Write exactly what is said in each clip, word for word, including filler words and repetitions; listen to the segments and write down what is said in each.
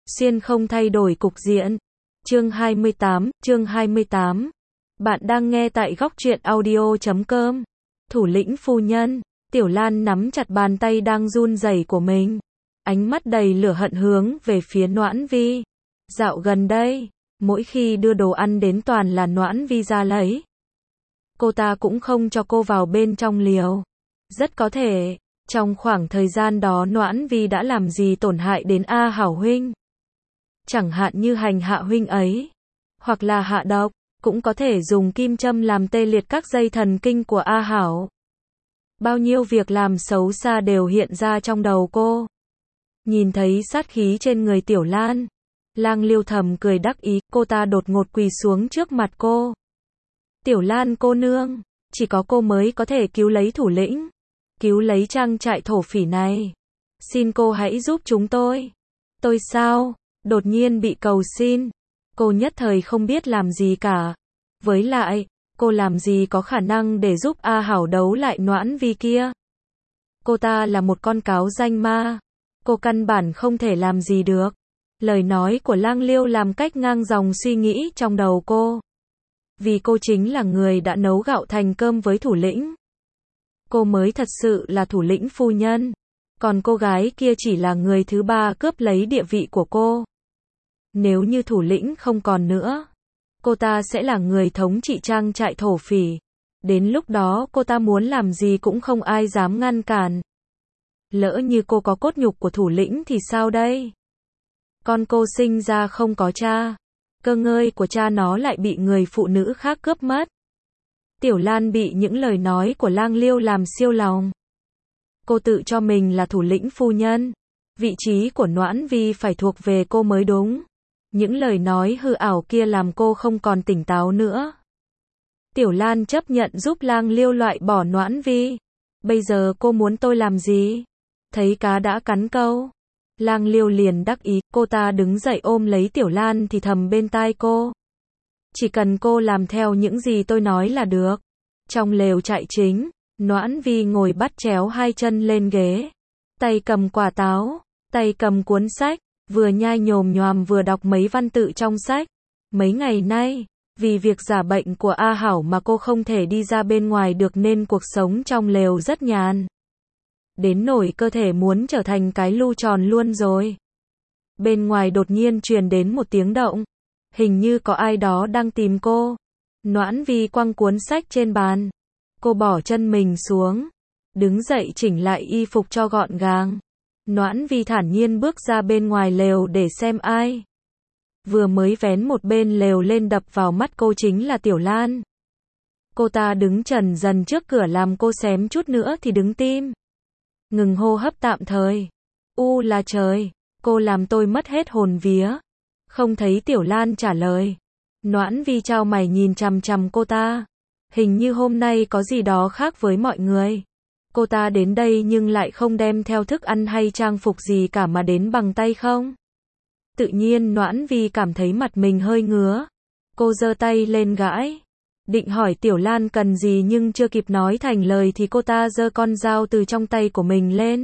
Xuyên không thay đổi cục diện. Chương hai mươi tám, chương hai mươi tám. Bạn đang nghe tại góc truyện audio chấm com. Thủ lĩnh phu nhân, Tiểu Lan nắm chặt bàn tay đang run rẩy của mình. Ánh mắt đầy lửa hận hướng về phía Noãn Vi. Dạo gần đây, mỗi khi đưa đồ ăn đến toàn là Noãn Vi ra lấy. Cô ta cũng không cho cô vào bên trong liều. Rất có thể, trong khoảng thời gian đó Noãn Vi đã làm gì tổn hại đến A Hảo huynh. Chẳng hạn như hành hạ huynh ấy, hoặc là hạ độc, cũng có thể dùng kim châm làm tê liệt các dây thần kinh của A Hảo. Bao nhiêu việc làm xấu xa đều hiện ra trong đầu cô. Nhìn thấy sát khí trên người Tiểu Lan, Lang Liêu thầm cười đắc ý, cô ta đột ngột quỳ xuống trước mặt cô. Tiểu Lan cô nương, chỉ có cô mới có thể cứu lấy thủ lĩnh, cứu lấy trang trại thổ phỉ này. Xin cô hãy giúp chúng tôi. Tôi sao? Đột nhiên bị cầu xin. Cô nhất thời không biết làm gì cả. Với lại, cô làm gì có khả năng để giúp A Hảo đấu lại Noãn Vi kia. Cô ta là một con cáo danh ma. Cô căn bản không thể làm gì được. Lời nói của Lang Liêu làm cách ngang dòng suy nghĩ trong đầu cô. Vì cô chính là người đã nấu gạo thành cơm với thủ lĩnh. Cô mới thật sự là thủ lĩnh phu nhân. Còn cô gái kia chỉ là người thứ ba cướp lấy địa vị của cô. Nếu như thủ lĩnh không còn nữa, cô ta sẽ là người thống trị trang trại thổ phỉ. Đến lúc đó cô ta muốn làm gì cũng không ai dám ngăn cản. Lỡ như cô có cốt nhục của thủ lĩnh thì sao đây? Con cô sinh ra không có cha. Cơ ngơi của cha nó lại bị người phụ nữ khác cướp mất. Tiểu Lan bị những lời nói của Lang Liêu làm siêu lòng. Cô tự cho mình là thủ lĩnh phu nhân. Vị trí của Noãn Vi phải thuộc về cô mới đúng. Những lời nói hư ảo kia làm cô không còn tỉnh táo nữa. Tiểu Lan chấp nhận giúp Lang Liêu loại bỏ Noãn Vi. Bây giờ cô muốn tôi làm gì? Thấy cá đã cắn câu. Lang Liêu liền đắc ý, cô ta đứng dậy ôm lấy Tiểu Lan thì thầm bên tai cô. Chỉ cần cô làm theo những gì tôi nói là được. Trong lều trại chính, Noãn Vi ngồi bắt chéo hai chân lên ghế. Tay cầm quả táo, tay cầm cuốn sách, vừa nhai nhồm nhoàm vừa đọc mấy văn tự trong sách. Mấy ngày nay, vì việc giả bệnh của A Hảo mà cô không thể đi ra bên ngoài được nên cuộc sống trong lều rất nhàn. Đến nỗi cơ thể muốn trở thành cái lu tròn luôn rồi. Bên ngoài đột nhiên truyền đến một tiếng động. Hình như có ai đó đang tìm cô. Noãn Vi quăng cuốn sách trên bàn. Cô bỏ chân mình xuống. Đứng dậy chỉnh lại y phục cho gọn gàng. Noãn Vi thản nhiên bước ra bên ngoài lều để xem ai. Vừa mới vén một bên lều lên đập vào mắt cô chính là Tiểu Lan. Cô ta đứng trần dần trước cửa làm cô xém chút nữa thì đứng tim. Ngừng hô hấp tạm thời. U là trời, cô làm tôi mất hết hồn vía. Không thấy Tiểu Lan trả lời. Noãn Vi chau mày nhìn chằm chằm cô ta. Hình như hôm nay có gì đó khác với mọi người. Cô ta đến đây nhưng lại không đem theo thức ăn hay trang phục gì cả mà đến bằng tay không. Tự nhiên Noãn Vi cảm thấy mặt mình hơi ngứa. Cô giơ tay lên gãi. Định hỏi Tiểu Lan cần gì nhưng chưa kịp nói thành lời thì cô ta giơ con dao từ trong tay của mình lên.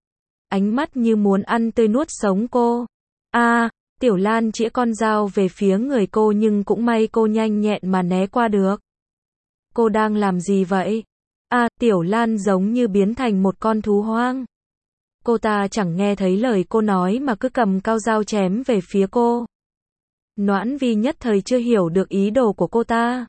Ánh mắt như muốn ăn tươi nuốt sống cô. A, à, Tiểu Lan chĩa con dao về phía người cô nhưng cũng may cô nhanh nhẹn mà né qua được. Cô đang làm gì vậy? A, à, Tiểu Lan giống như biến thành một con thú hoang. Cô ta chẳng nghe thấy lời cô nói mà cứ cầm cao dao chém về phía cô. Noãn Vi nhất thời chưa hiểu được ý đồ của cô ta.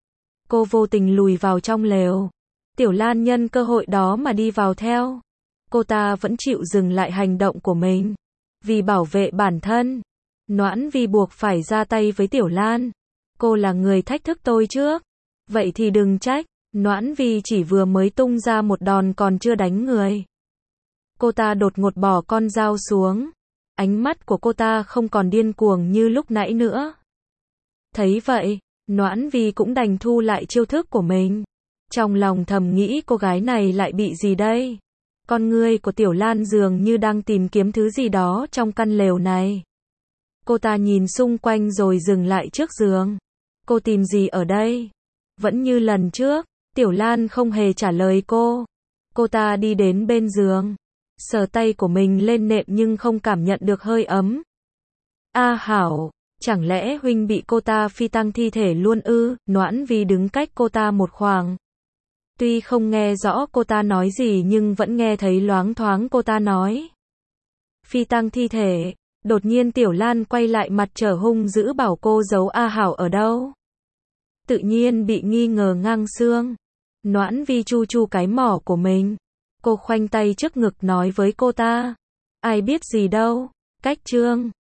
Cô vô tình lùi vào trong lều. Tiểu Lan nhân cơ hội đó mà đi vào theo. Cô ta vẫn chịu dừng lại hành động của mình. Vì bảo vệ bản thân, Noãn Vi buộc phải ra tay với Tiểu Lan. Cô là người thách thức tôi trước. Vậy thì đừng trách. Noãn Vi chỉ vừa mới tung ra một đòn còn chưa đánh người. Cô ta đột ngột bỏ con dao xuống. Ánh mắt của cô ta không còn điên cuồng như lúc nãy nữa. Thấy vậy, Noãn Vi cũng đành thu lại chiêu thức của mình. Trong lòng thầm nghĩ cô gái này lại bị gì đây? Con ngươi của Tiểu Lan dường như đang tìm kiếm thứ gì đó trong căn lều này. Cô ta nhìn xung quanh rồi dừng lại trước giường. Cô tìm gì ở đây? Vẫn như lần trước, Tiểu Lan không hề trả lời cô. Cô ta đi đến bên giường, sờ tay của mình lên nệm nhưng không cảm nhận được hơi ấm. A Hảo, chẳng lẽ huynh bị cô ta phi tang thi thể luôn ư? Noãn Vi đứng cách cô ta một khoảng. Tuy không nghe rõ cô ta nói gì nhưng vẫn nghe thấy loáng thoáng cô ta nói. Phi tang thi thể, đột nhiên Tiểu Lan quay lại mặt trở hung dữ bảo cô giấu A Hảo ở đâu. Tự nhiên bị nghi ngờ ngang xương. Noãn Vi chu chu cái mỏ của mình. Cô khoanh tay trước ngực nói với cô ta. Ai biết gì đâu, cách trương.